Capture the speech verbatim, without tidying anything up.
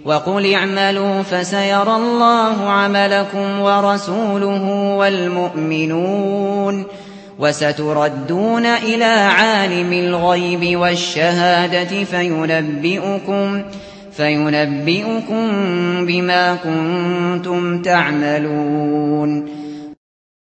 وقل اعملوا فسيرى الله عملكم ورسوله والمؤمنون وستردون إلى عالم الغيب والشهادة فينبئكم, فينبئكم بما كنتم تعملون